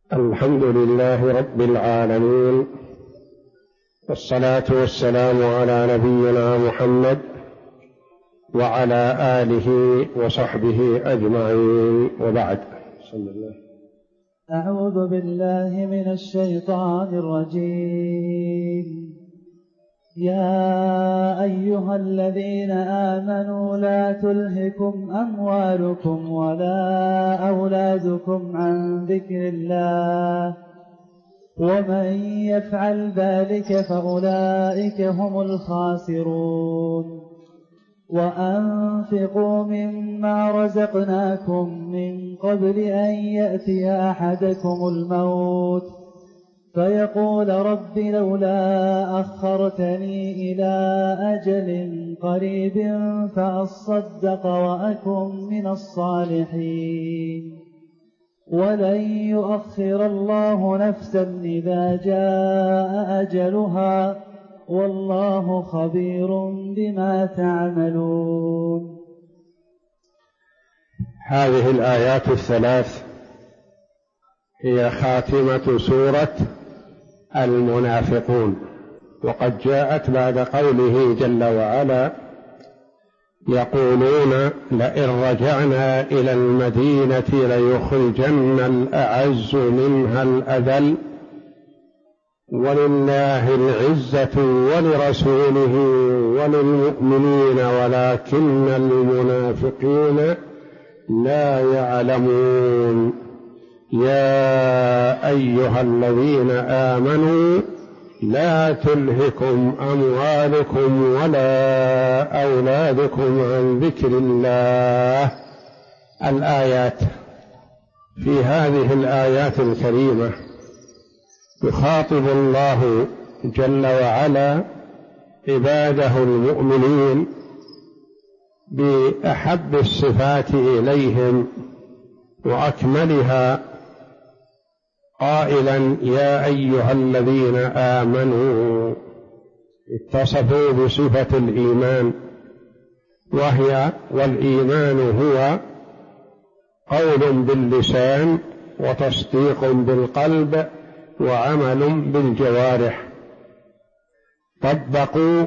الحمد لله رب العالمين، والصلاة والسلام على نبينا محمد وعلى آله وصحبه أجمعين، وبعد. بسم الله. أعوذ بالله من الشيطان الرجيم. يا أيها الذين آمنوا لا تلهكم أموالكم ولا أولادكم عن ذكر الله، ومن يفعل ذلك فأولئك هم الخاسرون. وأنفقوا مما رزقناكم من قبل أن يأتي أحدكم الموت فيقول رب لولا أخرتني إلى أجل قريب فأصدق وأكن من الصالحين، ولن يؤخر الله نفسا إذا جاء أجلها، والله خبير بما تعملون. هذه الآيات الثلاث هي خاتمة سورة المنافقون، وقد جاءت بعد قوله جل وعلا: يقولون لئن رجعنا إلى المدينة ليخرجن الأعز منها الأذل ولله العزة ولرسوله وللمؤمنين ولكن المنافقين لا يعلمون. يا أيها الذين آمنوا لا تلهكم أموالكم ولا أولادكم عن ذكر الله. الآيات. في هذه الآيات الكريمة يخاطب الله جل وعلا عباده المؤمنين بأحب الصفات إليهم وأكملها، قائلا: يا أيها الذين آمنوا. اتصفوا بصفة الإيمان، والإيمان هو قول باللسان وتصديق بالقلب وعمل بالجوارح. طبقوا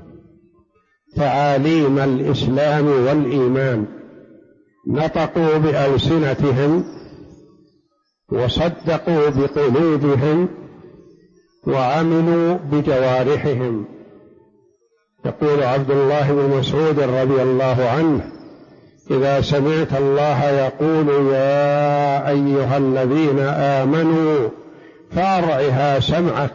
تعاليم الإسلام والإيمان، نطقوا بألسنتهم وصدقوا بقلوبهم وعملوا بجوارحهم. يقول عبد الله بن مسعود رضي الله عنه: إذا سمعت الله يقول يا أيها الذين آمنوا فأرعها سمعك،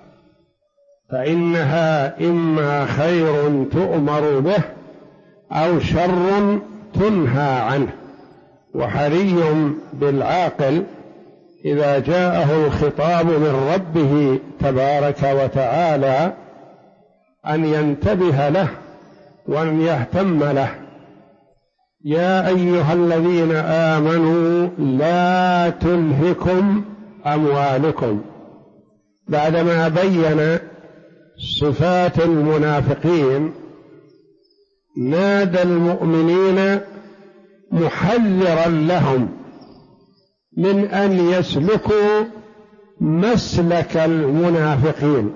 فإنها إما خير تؤمر به أو شر تنهى عنه. وحري بالعاقل إذا جاءه الخطاب من ربه تبارك وتعالى أن ينتبه له وأن يهتم له. يا أيها الذين آمنوا لا تلهكم أموالكم، بعدما بين صفات المنافقين نادى المؤمنين محذرا لهم من أن يسلكوا مسلك المنافقين.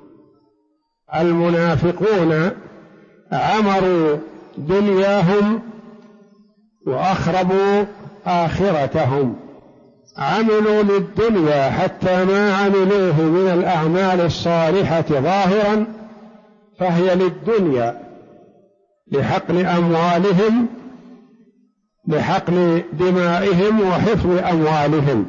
المنافقون عمروا دنياهم وأخربوا آخرتهم، عملوا للدنيا حتى ما عملوه من الأعمال الصالحة ظاهرا فهي للدنيا، لحقن أموالهم، لحقن دمائهم وحفظ أموالهم.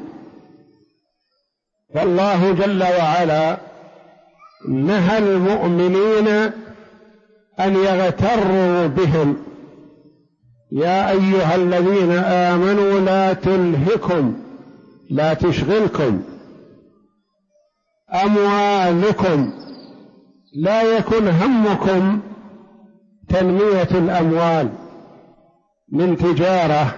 فالله جل وعلا نهى المؤمنين أن يغتروا بهم. يا أيها الذين آمنوا لا تلهكم، لا تشغلكم أموالكم، لا يكن همكم تنمية الأموال من تجارة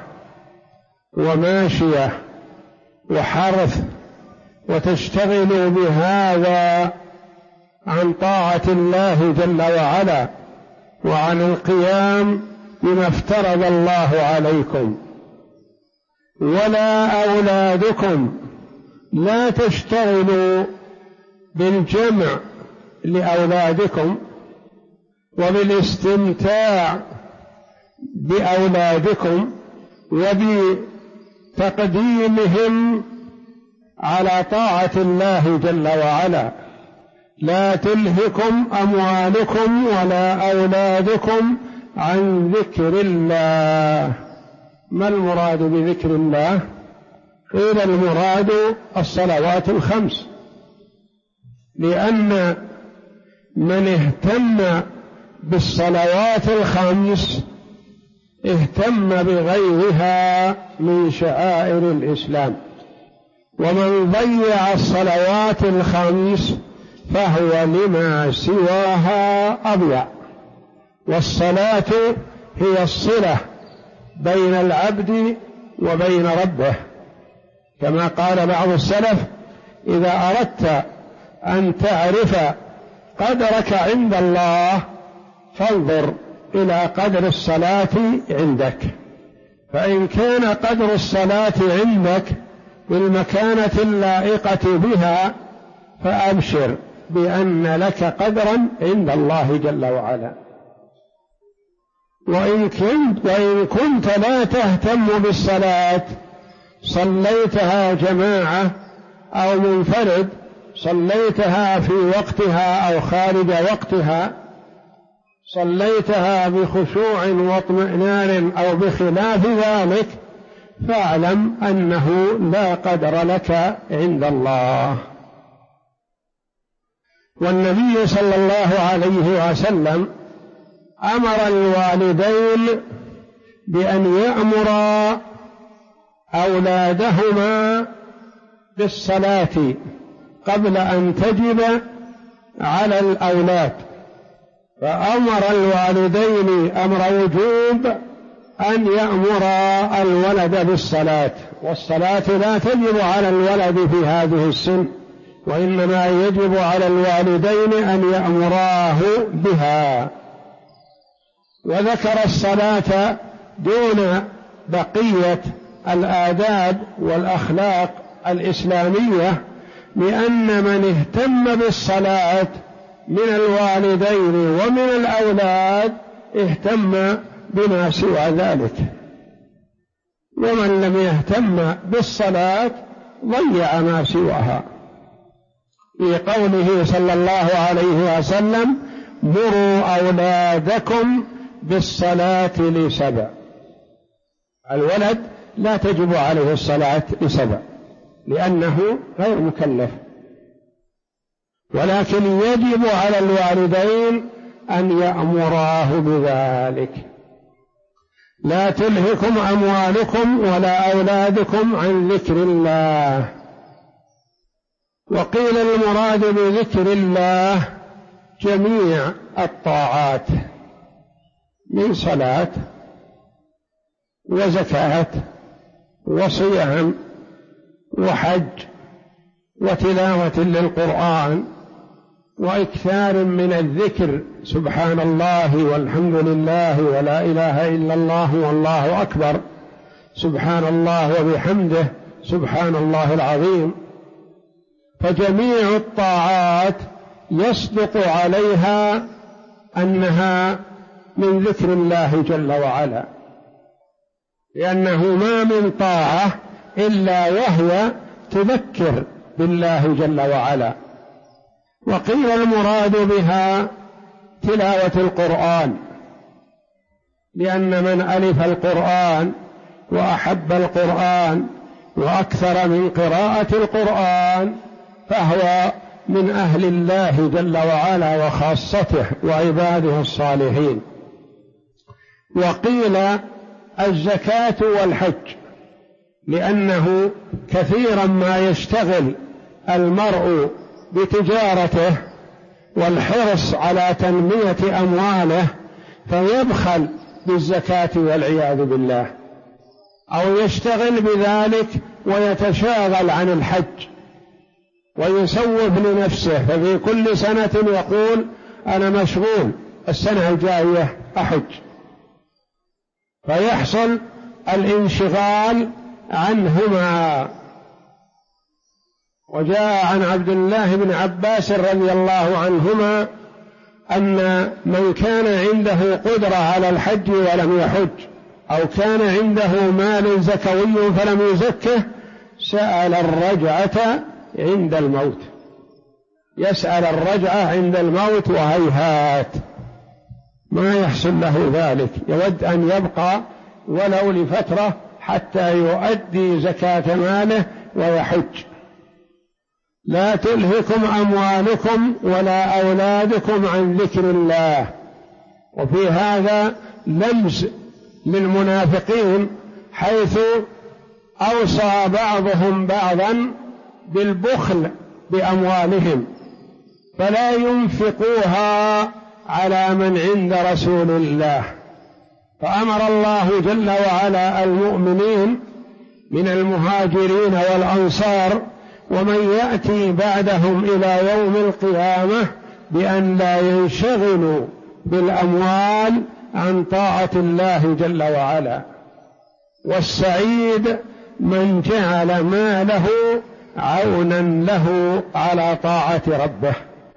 وماشية وحرث، وتشتغلوا بهذا عن طاعة الله جل وعلا وعن القيام بما افترض الله عليكم. ولا أولادكم لا تشتغلوا بالجمع لأولادكم وبالاستمتاع بأولادكم وبتقديمهم على طاعة الله جل وعلا. لا تلهكم أموالكم ولا أولادكم عن ذكر الله. ما المراد بذكر الله؟ قيل المراد الصلوات الخمس، لأن من اهتم بالصلوات الخمس اهتم بغيرها من شعائر الإسلام، ومن ضيع الصلوات الخمس فهو لما سواها أضيع. والصلاة هي الصلة بين العبد وبين ربه، كما قال بعض السلف: إذا أردت أن تعرف قدرك عند الله فانظر إلى قدر الصلاة عندك، فإن كان قدر الصلاة عندك بالمكانة اللائقة بها فأبشر بأن لك قدرا عند الله جل وعلا. وإن كنت لا تهتم بالصلاة، صليتها جماعة أو منفرد، صليتها في وقتها أو خارج وقتها، صليتها بخشوع واطمئنان أو بخلاف ذلك، فاعلم أنه لا قدر لك عند الله. والنبي صلى الله عليه وسلم أمر الوالدين بأن يأمرا أولادهما بالصلاة قبل أن تجب على الأولاد، فأمر الوالدين أمر وجوب أن يأمرا الولد بالصلاة، والصلاة لا تجب على الولد في هذه السن، وإنما يجب على الوالدين أن يأمراه بها. وذكر الصلاة دون بقية الآداب والأخلاق الإسلامية، لأن من اهتم بالصلاة من الوالدين ومن الأولاد اهتم بما سوى ذلك، ومن لم يهتم بالصلاة ضيع ما سواها. في قوله صلى الله عليه وسلم: مروا أولادكم بالصلاة لسبع. الولد لا تجب عليه الصلاة لسبع لأنه غير مكلف، ولكن يجب على الوالدين أن يأمراه بذلك. لا تلهكم أموالكم ولا أولادكم عن ذكر الله. وقيل المراد بذكر الله جميع الطاعات من صلاة وزكاة وصيام وحج وتلاوة للقرآن وإكثار من الذكر، سبحان الله والحمد لله ولا إله إلا الله والله أكبر، سبحان الله وبحمده سبحان الله العظيم. فجميع الطاعات يصدق عليها أنها من ذكر الله جل وعلا، لأنه ما من طاعة إلا وهي تذكر بالله جل وعلا. وقيل المراد بها تلاوة القرآن، لأن من ألف القرآن وأحب القرآن وأكثر من قراءة القرآن فهو من أهل الله جل وعلا وخاصته وعباده الصالحين. وقيل الزكاة والحج، لأنه كثيرا ما يشتغل المرء بتجارته والحرص على تنمية أمواله فيبخل بالزكاة والعياذ بالله، أو يشتغل بذلك ويتشاغل عن الحج ويسوف لنفسه، ففي كل سنة يقول أنا مشغول السنة الجاية أحج، فيحصل الانشغال عنهما. وجاء عن عبد الله بن عباس رضي الله عنهما أن من كان عنده قدرة على الحج ولم يحج، أو كان عنده مال زكوي فلم يزكه، سأل الرجعة عند الموت، يسأل الرجعة عند الموت، وهيهات ما يحصل له ذلك، يود أن يبقى ولو لفترة حتى يؤدي زكاة ماله ويحج. لا تلهكم أموالكم ولا أولادكم عن ذكر الله. وفي هذا لمس للمنافقين، حيث أوصى بعضهم بعضا بالبخل بأموالهم، فلا ينفقوها على من عند رسول الله. فأمر الله جل وعلا المؤمنين من المهاجرين والأنصار ومن يأتي بعدهم إلى يوم القيامة بأن لا ينشغلوا بالأموال عن طاعة الله جل وعلا. والسعيد من جعل ماله عونا له على طاعة ربه،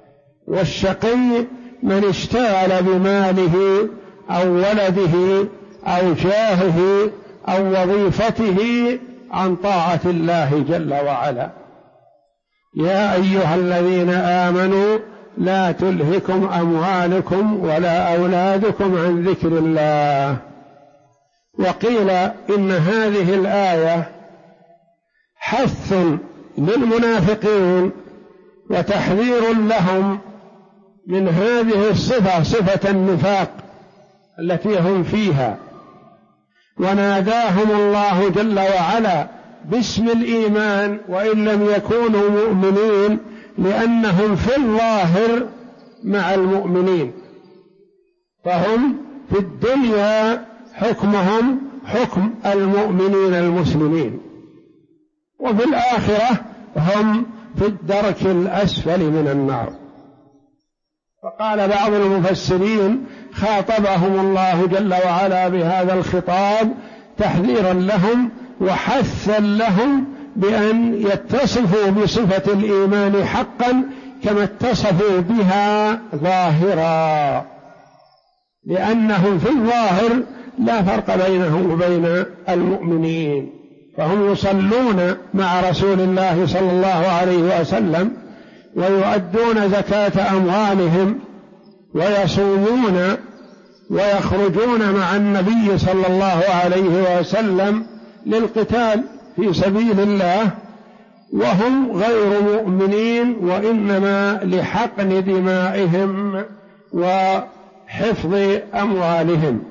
والشقي من اشتغل بماله أو ولده أو جاهه أو وظيفته عن طاعة الله جل وعلا. يا أيها الذين آمنوا لا تلهكم أموالكم ولا أولادكم عن ذكر الله. وقيل إن هذه الآية حث للمنافقين وتحذير لهم من هذه الصفة، صفة النفاق التي هم فيها. وناداهم الله جل وعلا باسم الإيمان وإن لم يكونوا مؤمنين، لأنهم في الظاهر مع المؤمنين، فهم في الدنيا حكمهم حكم المؤمنين المسلمين، وفي الآخرة هم في الدرك الأسفل من النار. فقال بعض المفسرين خاطبهم الله جل وعلا بهذا الخطاب تحذيرا لهم وحثا لهم بأن يتصفوا بصفة الإيمان حقا كما اتصفوا بها ظاهرا، لأنهم في الظاهر لا فرق بينهم وبين المؤمنين، فهم يصلون مع رسول الله صلى الله عليه وسلم ويؤدون زكاة أموالهم ويصومون ويخرجون مع النبي صلى الله عليه وسلم للقتال في سبيل الله، وهم غير مؤمنين، وإنما لحقن دمائهم وحفظ أموالهم.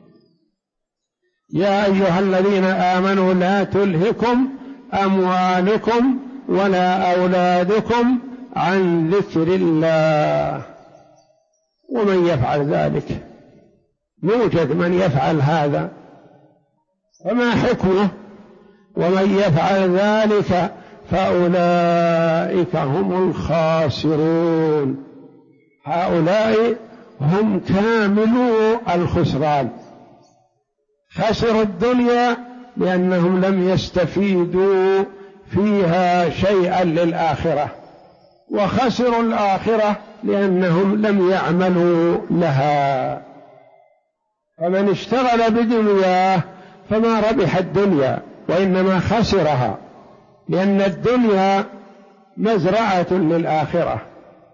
يا أيها الذين آمنوا لا تلهكم أموالكم ولا أولادكم عن ذكر الله. ومن يفعل ذلك، يوجد من يفعل هذا، فما حكمه؟ ومن يفعل ذلك فأولئك هم الخاسرون. هؤلاء هم كاملو الخسران، خسروا الدنيا لأنهم لم يستفيدوا فيها شيئا للآخرة، وخسروا الآخرة لأنهم لم يعملوا لها. فمن اشتغل بدنياه فما ربح الدنيا وإنما خسرها، لأن الدنيا مزرعة للآخرة،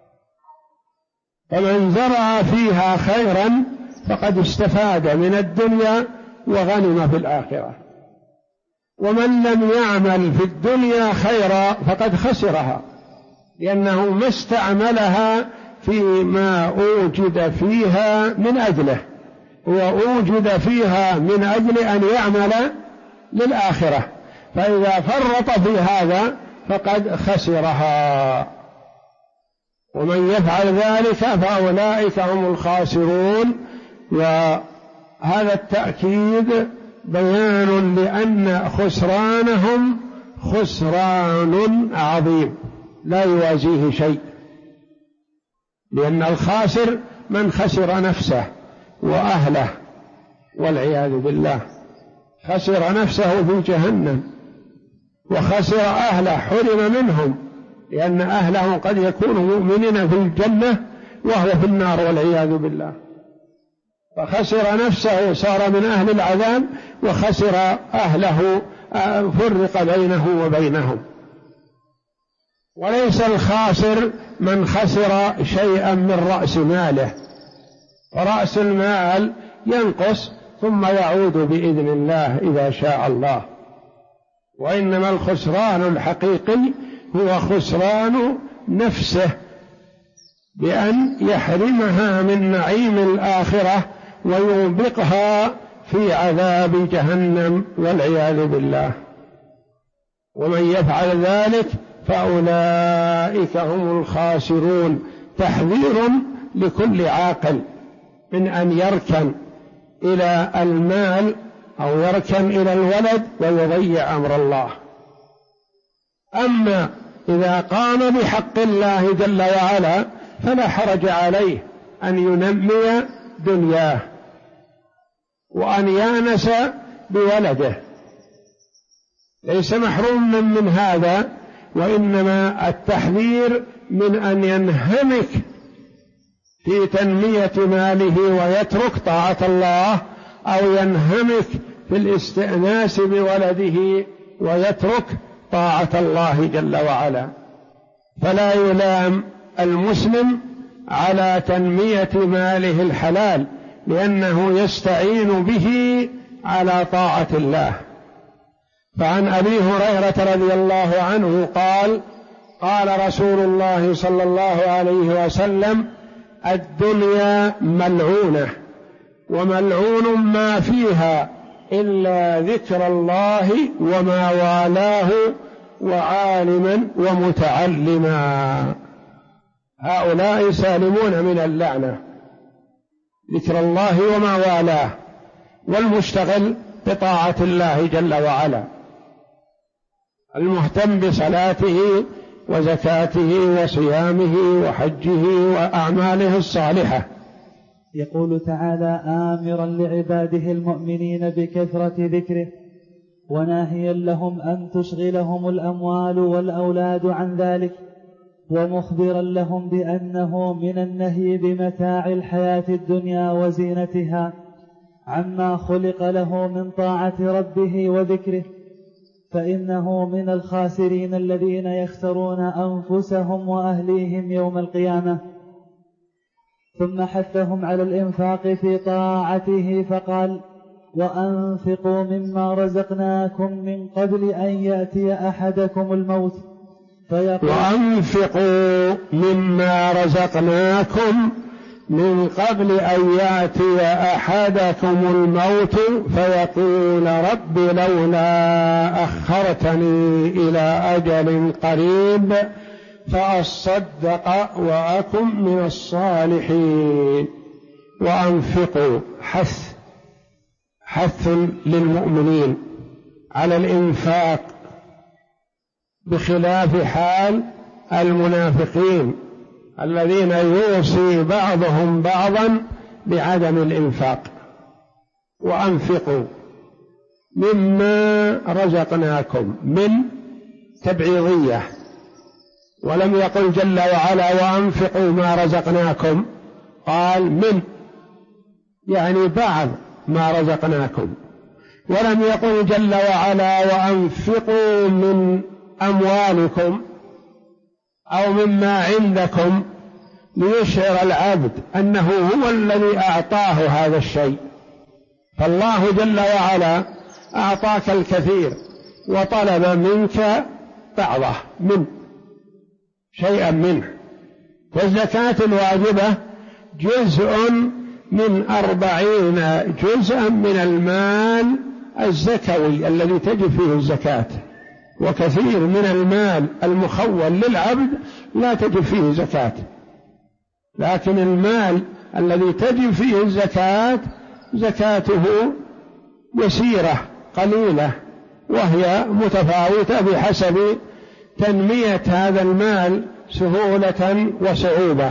فمن زرع فيها خيرا فقد استفاد من الدنيا وغنم في الآخرة، ومن لم يعمل في الدنيا خيرا فقد خسرها، لأنه ما استعملها فيما أوجد فيها من أجله، وأوجد فيها من أجل أن يعمل للآخرة، فإذا فرط في هذا فقد خسرها. ومن يفعل ذلك فأولئك هم الخاسرون. وهذا التأكيد بيان لأن خسرانهم خسران عظيم لا يوازيه شيء، لأن الخاسر من خسر نفسه وأهله والعياذ بالله، خسر نفسه في جهنم، وخسر أهله حرم منهم لأن أهله قد يكونوا مؤمنين في الجنة وهو في النار والعياذ بالله، فخسر نفسه، صار من أهل العذاب، وخسر أهله، فرق بينه وبينهم. وليس الخاسر من خسر شيئا من رأس ماله، فرأس المال ينقص ثم يعود بإذن الله إذا شاء الله، وإنما الخسران الحقيقي هو خسران نفسه بأن يحرمها من نعيم الآخرة ويوبقها في عذاب جهنم والعياذ بالله. ومن يفعل ذلك فأولئك هم الخاسرون. تحذير لكل عاقل من أن يركن إلى المال أو يركن إلى الولد ويضيع أمر الله. أما إذا قام بحق الله جل وعلا فلا حرج عليه أن ينمي دنياه وأن يانس بولده، ليس محروما من هذا، وإنما التحذير من أن ينهمك في تنمية ماله ويترك طاعة الله، أو ينهمك في الاستئناس بولده ويترك طاعة الله جل وعلا. فلا يلام المسلم على تنمية ماله الحلال، لأنه يستعين به على طاعة الله. فعن أبي هريرة رضي الله عنه قال: قال رسول الله صلى الله عليه وسلم: الدنيا ملعونة وملعون ما فيها إلا ذكر الله وما والاه وعالما ومتعلما. هؤلاء سالمون من اللعنة، ذكر الله وما والاه، والمشتغل بطاعة الله جل وعلا، المهتم بصلاته وزكاته وصيامه وحجه وأعماله الصالحة. يقول تعالى آمرا لعباده المؤمنين بكثرة ذكره، وناهيا لهم أن تشغلهم الأموال والأولاد عن ذلك، ومخبرا لهم بأنه من النهي بمتاع الحياة الدنيا وزينتها عما خلق له من طاعة ربه وذكره، فإنه من الخاسرين الذين يخسرون أنفسهم وأهليهم يوم القيامة. ثم حثهم على الإنفاق في طاعته فقال: وأنفقوا مما رزقناكم من قبل أن يأتي أحدكم الموت فيقول وأنفقوا مما رزقناكم من قبل أن يأتي أحدكم الموت فيقول رب لولا أخرتني إلى أجل قريب فأصدق وأكن من الصالحين. وأنفقوا حث للمؤمنين على الإنفاق، بخلاف حال المنافقين الذين يوصي بعضهم بعضا بعدم الإنفاق. وأنفقوا مما رزقناكم، من تبعيضية، ولم يقل جل وعلا وأنفقوا ما رزقناكم، قال من، يعني بعض ما رزقناكم، ولم يقل جل وعلا وأنفقوا من أموالكم أو مما عندكم، ليشعر العبد أنه هو الذي أعطاه هذا الشيء. فالله جل وعلا أعطاك الكثير وطلب منك بعضه، من شيئا منه. فالزكاة الواجبة جزء من 40 جزءا من المال الزكوي الذي تجب فيه الزكاة، وكثير من المال المخول للعبد لا تجب فيه زكاة، لكن المال الذي تجب فيه الزكاة زكاته يسيرة قليلة، وهي متفاوتة بحسب تنمية هذا المال سهولة وصعوبة.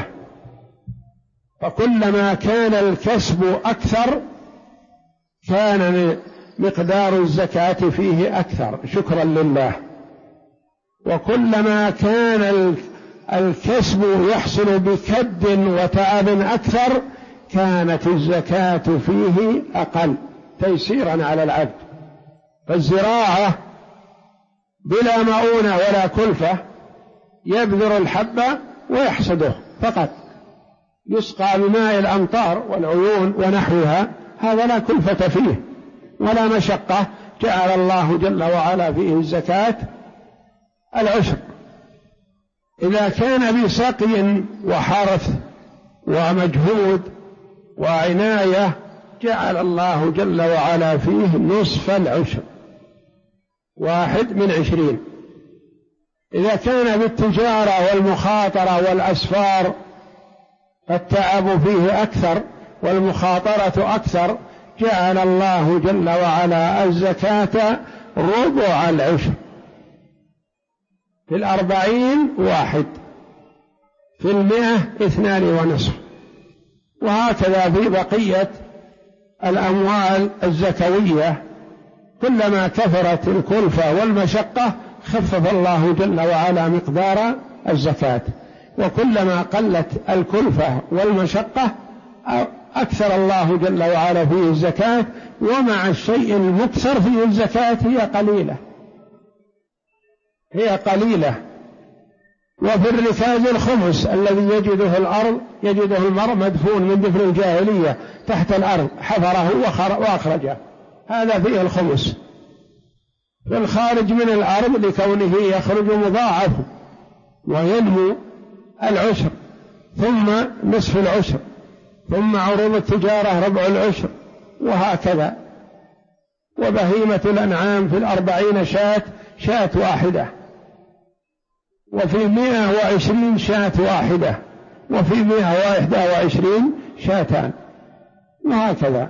فكلما كان الكسب أكثر كان مقدار الزكاة فيه أكثر شكرا لله. وكلما كان الكسب يحصل بكد وتعب أكثر كانت الزكاة فيه أقل تيسيرا على العبد. فالزراعة بلا مؤونة ولا كلفة، يبذر الحب ويحصده فقط، يسقى بماء الأمطار والعيون ونحوها، هذا لا كلفة فيه ولا مشقة، جعل الله جل وعلا فيه الزكاة العشر. إذا كان بسقي وحرث ومجهود وعناية جعل الله جل وعلا فيه نصف العشر، 1/20. إذا كان بالتجارة والمخاطرة والأسفار فالتعب فيه أكثر والمخاطرة أكثر، جعل الله جل وعلا الزكاة 1/4 العشر، في 40 1، في 100 2.5. وهكذا في بقية الأموال الزكوية، كلما كثرت الكلفة والمشقة خفف الله جل وعلا مقدار الزكاة، وكلما قلت الكلفة والمشقة أكثر الله جل وعلا فيه الزكاة. ومع الشيء المكثر فيه الزكاة هي قليلة. وفي الركاز الخمس الذي يجده المرء مدفون من دفن الجاهلية تحت الأرض، حفره وأخرجه، هذا فيه الخمس. في الخارج من الأرض لكونه يخرج مضاعف وينمو العشر، ثم نصف العشر، ثم عروض التجارة 1/4 العشر، وهكذا. وبهيمة الأنعام في 40 شاة واحدة، وفي 120 شاة واحدة، وفي 121 شاتان، وهكذا.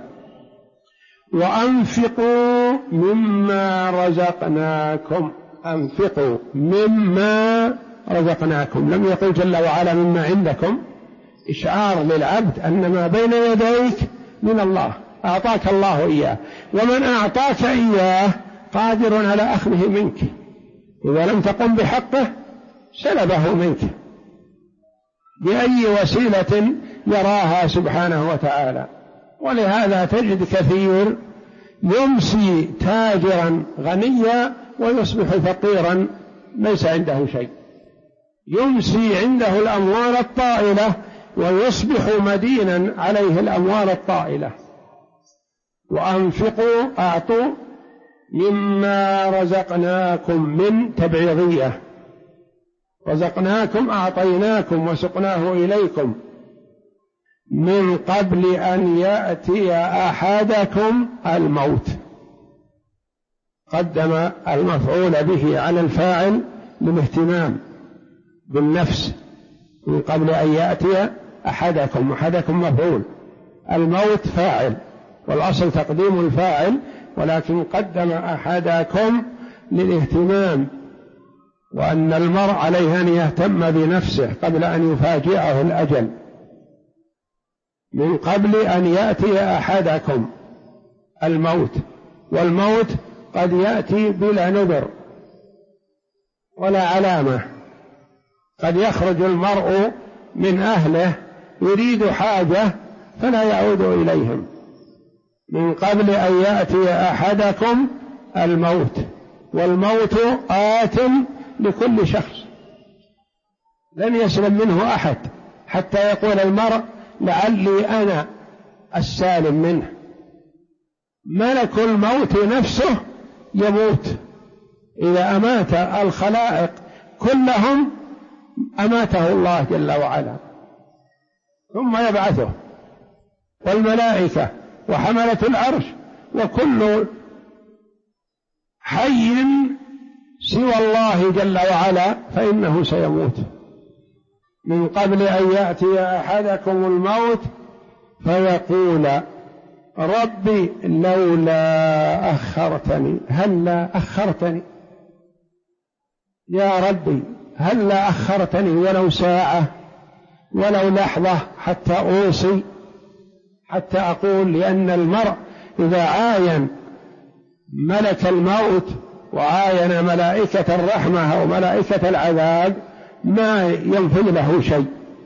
وأنفقوا مما رزقناكم، أنفقوا مما رزقناكم، لم يقل جل وعلا مما عندكم، إشعار للعبد أن ما بين يديك من الله، أعطاك الله إياه، ومن أعطاك إياه قادر على أخذه منك، إذا لم تقم بحقه سلبه منك بأي وسيلة يراها سبحانه وتعالى. ولهذا تجد كثير يمسي تاجرا غنيا ويصبح فقيرا ليس عنده شيء، يمسي عنده الأموال الطائلة ويصبح مدينا عليه الأموال الطائلة. وأنفقوا، أعطوا مما رزقناكم، من تبعيضية، رزقناكم أعطيناكم وسقناه إليكم، من قبل أن يأتي أحدكم الموت. قدم المفعول به على الفاعل للاهتمام بالنفس، من قبل أن يأتي أحدكم، أحدكم مفعول، الموت فاعل، والأصل تقديم الفاعل، ولكن قدم أحدكم للاهتمام، وأن المرء عليه أن يهتم بنفسه قبل أن يفاجئه الأجل. من قبل أن يأتي أحدكم الموت، والموت قد يأتي بلا نذر ولا علامة، قد يخرج المرء من أهله يريد حاجة فلا يعود إليهم. من قبل أن يأتي أحدكم الموت، والموت آت لكل شخص لن يسلم منه أحد، حتى يقول المرء لعلي أنا السالم منه. ملك الموت نفسه يموت، إذا أمات الخلائق كلهم أماته الله جل وعلا، ثم يبعثه، والملائكة وحملة العرش، وكل حي سوى الله جل وعلا فإنه سيموت. من قبل أن يأتي أحدكم الموت فيقول ربي لولا أخرتني، هلا أخرتني يا ربي، هلا أخرتني ولو ساعة ولو لحظة حتى أوصي، حتى أقول. لأن المرء إذا عاين ملك الموت وعاين ملائكة الرحمة أو ملائكة العذاب ما ينفذ له شيء،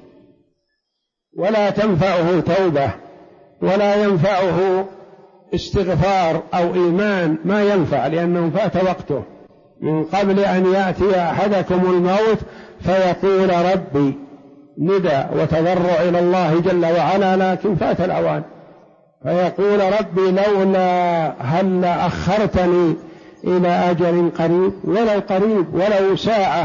ولا تنفعه توبة، ولا ينفعه استغفار أو إيمان، ما ينفع، لأنه فات وقته من قبل أن يأتي أحدكم الموت فيقول ربي، ندى وتضرع إلى الله جل وعلا، لكن فات الأوان، فيقول ربي لولا هل أخرتني إلى أجل قريب، ولو قريب ولو ساعة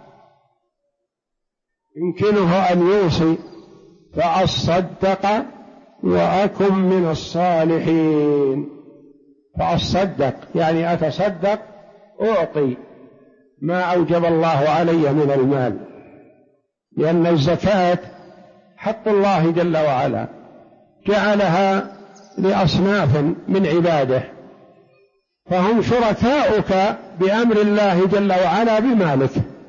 يمكنه أن يوصي فأصدق وأكن من الصالحين. فأصدق يعني أتصدق، أعطي ما أوجب الله علي من المال، لأن الزكاة حق الله جل وعلا، جعلها لأصناف من عباده، فهم شركاؤك بأمر الله جل وعلا بمالك،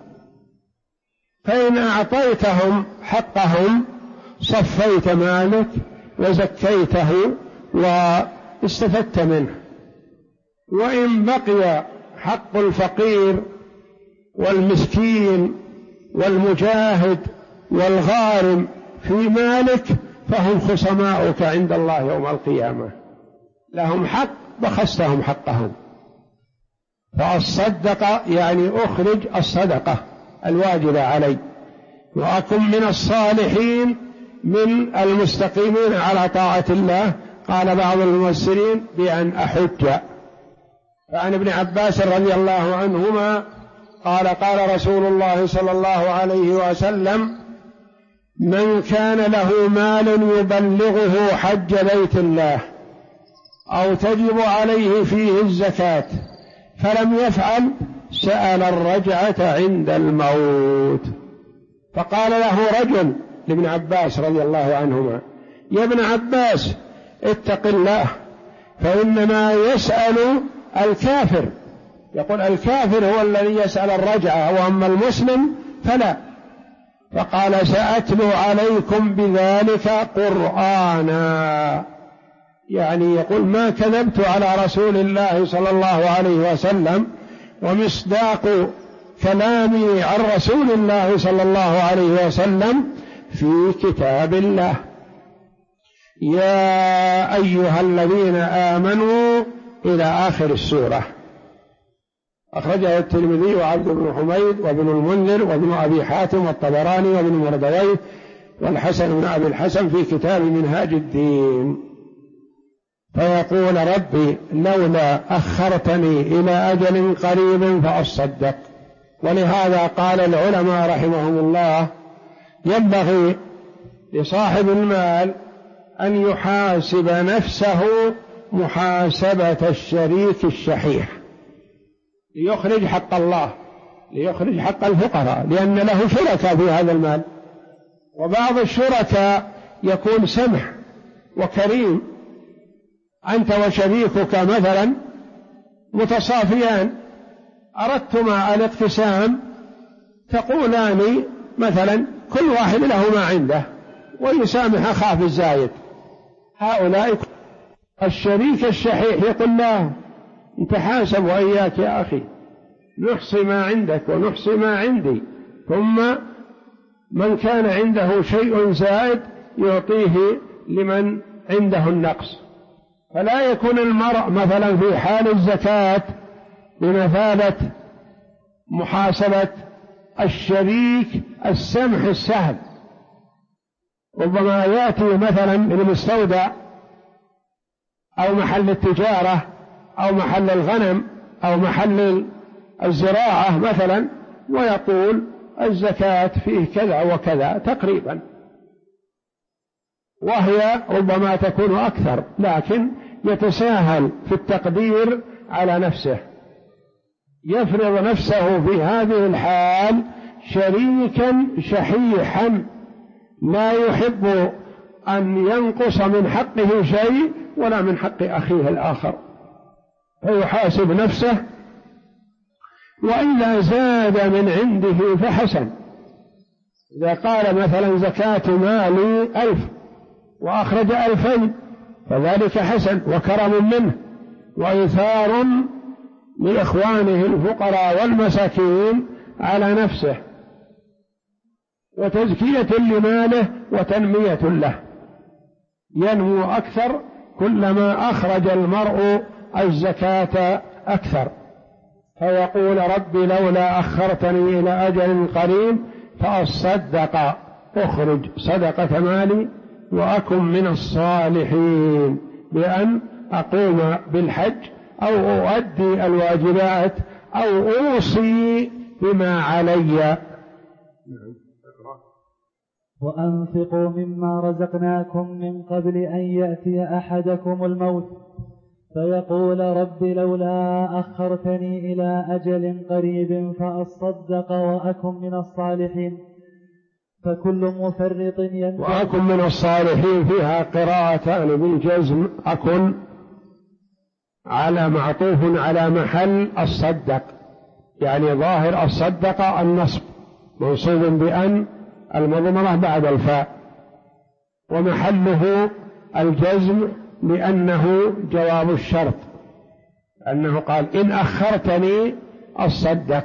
فإن أعطيتهم حقهم صفيت مالك وزكيته واستفدت منه. وإن بقي حق الفقير والمسكين والمجاهد والغارم في مالك فهم خصماؤك عند الله يوم القيامة، لهم حق بخستهم حقهم. فالصدق يعني أخرج الصدقة الواجبة علي، وأكن من الصالحين من المستقيمين على طاعة الله. قال بعض المفسرين بأن أحج. فعن ابن عباس رضي الله عنهما قال قال رسول الله صلى الله عليه وسلم من كان له مال يبلغه حج بيت الله أو تجب عليه فيه الزكاة فلم يفعل سأل الرجعة عند الموت. فقال له رجل لابن عباس رضي الله عنهما يا ابن عباس اتق الله، فإنما يسأل الكافر، يقول الكافر هو الذي يسأل الرجعة وأما المسلم فلا. فقال سأتلو عليكم بذلك قرآنا، يعني يقول ما كذبت على رسول الله صلى الله عليه وسلم، ومصداق كلامي عن رسول الله صلى الله عليه وسلم في كتاب الله. يا أيها الذين آمنوا إلى آخر السورة. أخرجه الترمذي وعبد بن حميد وابن المنذر وابن أبي حاتم والطبراني وابن مردويه والحسن بن أبي الحسن في كتاب منهاج الدين. فيقول ربي لولا أخرتني إلى أجل قريب فأصدق. ولهذا قال العلماء رحمهم الله ينبغي لصاحب المال أن يحاسب نفسه محاسبة الشريك الشحيح، ليخرج حق الله، ليخرج حق الفقراء، لأن له شركاء في هذا المال. وبعض الشركاء يكون سمح وكريم، أنت وشريكك مثلا متصافيان، أردتما الاقتسام تقولان مثلا كل واحد له ما عنده ويسامح أخاه الزايد. هؤلاء الشريك الشحيح يقول لا نتحاسب وإياك يا أخي، نحصي ما عندك ونحصي ما عندي، ثم من كان عنده شيء زائد يعطيه لمن عنده النقص. فلا يكون المرء مثلا في حال الزكاة بمثابة محاسبة الشريك السمح السهل. ربما يأتي مثلا المستودع أو محل التجارة أو محل الغنم أو محل الزراعة مثلا ويقول الزكاة فيه كذا وكذا تقريبا، وهي ربما تكون أكثر، لكن يتساهل في التقدير على نفسه، يفرض نفسه في هذه الحال شريكا شحيحا لا يحب أن ينقص من حقه شيء ولا من حق أخيه الآخر، فيحاسب نفسه، وإذا زاد من عنده فحسن. إذا قال مثلا زكاة مالي 1000 وأخرج 2000 فذلك حسن وكرم منه وإيثار لإخوانه الفقراء والمساكين على نفسه، وتزكية لماله وتنمية له، ينمو أكثر كلما أخرج المرء الزكاة أكثر، فيقول رب لولا أخرتني إلى أجل قريب فأصدق أخرج صدقة مالي وأكن من الصالحين، بأن أقوم بالحج أو أؤدي الواجبات أو أوصي بما علي. وأنفقوا مما رزقناكم من قبل أن يأتي أحدكم الموت فيقول رب لولا أخرتني إلى أجل قريب فأصدق وأكن من الصالحين. فكل مفرط وأكن من الصالحين فيها قراءتان بالجزم، أكن على معطوف على محل الصدق، يعني ظاهر الصدق النصب منصوب بأن المضمرة بعد الفاء، ومحله الجزم لأنه جواب الشرط، أنه قال إن أخرتني أصدق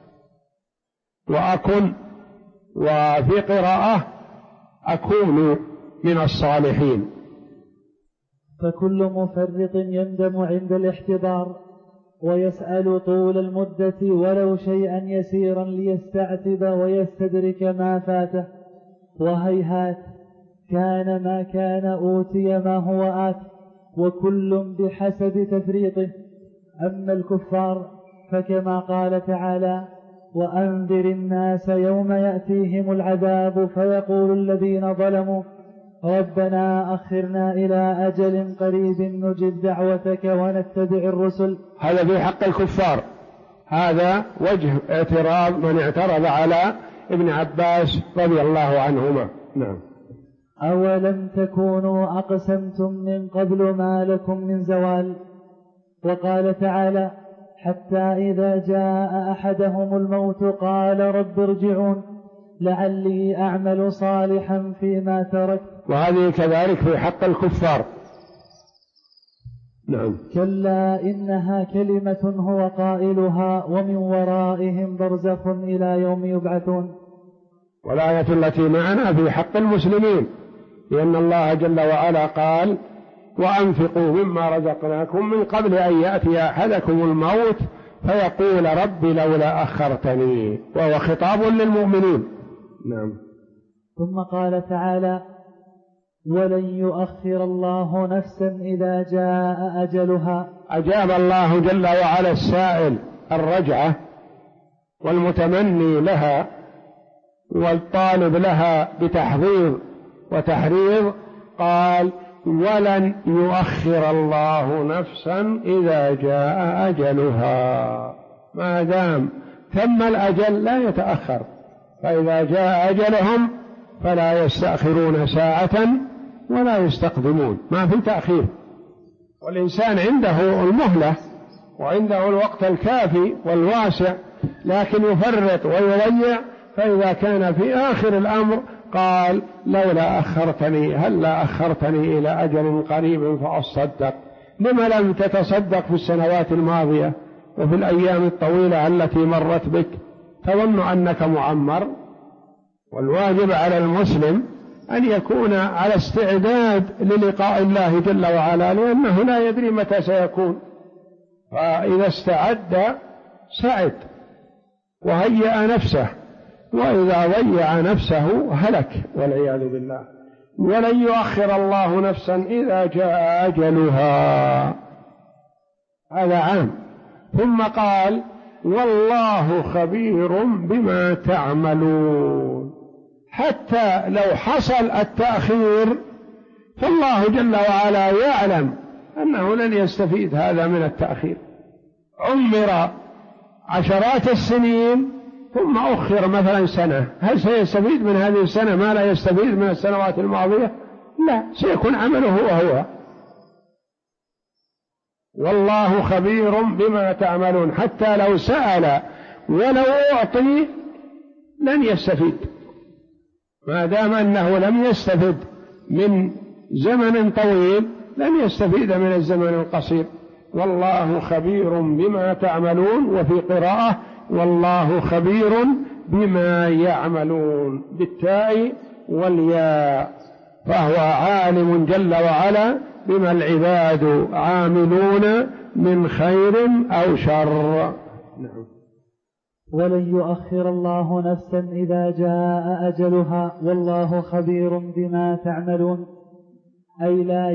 وأكن، وفي قراءة أكون من الصالحين. فكل مفرط يندم عند الاحتضار ويسأل طول المدة ولو شيئا يسيرا ليستعتب ويستدرك ما فاته، وهيهات كان ما كان أوتي ما هو آت، وكل بحسب تفريطه. أما الكفار فكما قال تعالى وأنذر الناس يوم يأتيهم العذاب فيقول الذين ظلموا ربنا أخرنا إلى أجل قريب نجب دعوتك ونتبع الرسل. هذا في حق الكفار، هذا وجه اعتراض من اعترض على ابن عباس رضي الله عنهما. نعم. أولم تكونوا أقسمتم من قبل ما لكم من زوال. وقال تعالى حتى إذا جاء أحدهم الموت قال رب ارجعون لعلي أعمل صالحا فيما تركت. وهذه كذلك في حق الكفار. نعم. كلا إنها كلمة هو قائلها ومن ورائهم برزخ إلى يوم يبعثون. والآية التي معنا في حق المسلمين، لأن الله جل وعلا قال وأنفقوا مما رزقناكم من قبل أن يأتي أحدكم الموت فيقول رب لولا أخرتني، وهو خطاب للمؤمنين. نعم. ثم قال تعالى ولن يؤخر الله نفسا إذا جاء أجلها. أجاب الله جل وعلا السائل الرجعة والمتمني لها والطالب لها بتحضير وتحريض، قال ولن يؤخر الله نفسا إذا جاء أجلها، ما دام ثم الأجل لا يتأخر، فإذا جاء أجلهم فلا يستأخرون ساعة ولا يستقدمون، ما في تأخير. والإنسان عنده المهلة وعنده الوقت الكافي والواسع، لكن يفرط ويضيع، فإذا كان في آخر الأمر قال لولا أخرتني هلا أخرتني إلى أجل قريب فأصدق. لما لم تتصدق في السنوات الماضية وفي الأيام الطويلة التي مرت بك؟ تظن أنك معمر. والواجب على المسلم أن يكون على استعداد للقاء الله جل وعلا، لأنه لا يدري متى سيكون، فإذا استعد سعد وهيأ نفسه، وإذا ضيع نفسه هلك والعياذ بالله. ولن يؤخر الله نفسا إذا جاء أجلها، هذا عام. ثم قال والله خبير بما تعملون. حتى لو حصل التأخير فالله جل وعلا يعلم أنه لن يستفيد هذا من التأخير. عمر عشرات السنين ثم أخر مثلا سنة، هل سيستفيد من هذه السنة ما لا يستفيد من السنوات الماضية؟ لا، سيكون عمله هو. والله خبير بما تعملون. حتى لو سأل ولو أعطي لن يستفيد، ما دام أنه لم يستفد من زمن طويل لن يستفيد من الزمن القصير. والله خبير بما تعملون، وفي قراءة والله خبير بما يعملون بالتاء والياء، فهو عالم جل وعلا بما العباد عاملون من خير أو شر. نعم. ولن يؤخر الله نفسا إذا جاء أجلها والله خبير بما تعملون، أي لا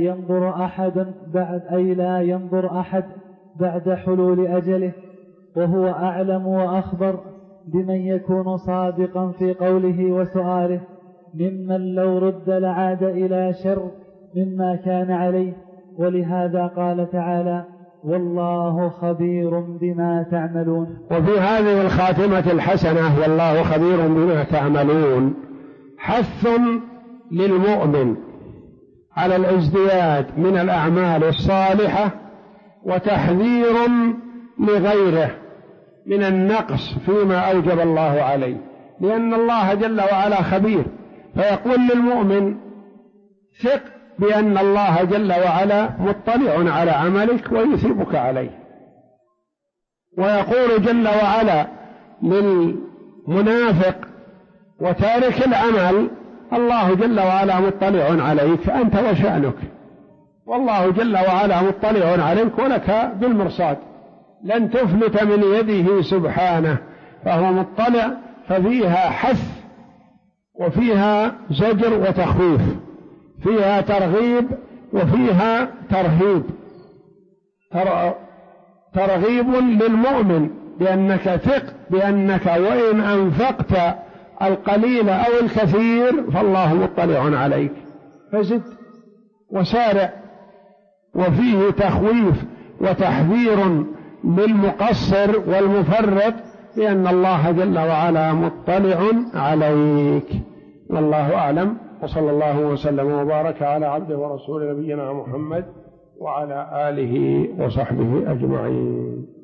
ينظر أحد بعد حلول أجله، وهو أعلم وأخبر بمن يكون صادقا في قوله وسؤاله، ممن لو رد لعاد إلى شر مما كان عليه. ولهذا قال تعالى والله خبير بما تعملون. وفي هذه الخاتمة الحسنة والله خبير بما تعملون حث للمؤمن على الازدياد من الأعمال الصالحة، وتحذير لغيره من النقص فيما أوجب الله عليه، لأن الله جل وعلا خبير، فيقول للمؤمن ثق بأن الله جل وعلا مطلع على عملك ويثيبك عليه. ويقول جل وعلا للمنافق وتارك العمل الله جل وعلا مطلع عليك أنت وشأنك، والله جل وعلا مطلع عليك ولك بالمرصاد، لن تفلت من يده سبحانه، فهو مطلع. ففيها حث وفيها زجر وتخويف، فيها ترغيب وفيها ترهيب. ترغيب للمؤمن بأنك ثق بأنك وإن أنفقت القليل أو الكثير فالله مطلع عليك فزد وسارع. وفيه تخويف وتحذير للمقصر والمفرط بأن الله جل وعلا مطلع عليك. والله أعلم، وصلى الله وسلم وبارك على عبده ورسول نبينا محمد وعلى آله وصحبه أجمعين.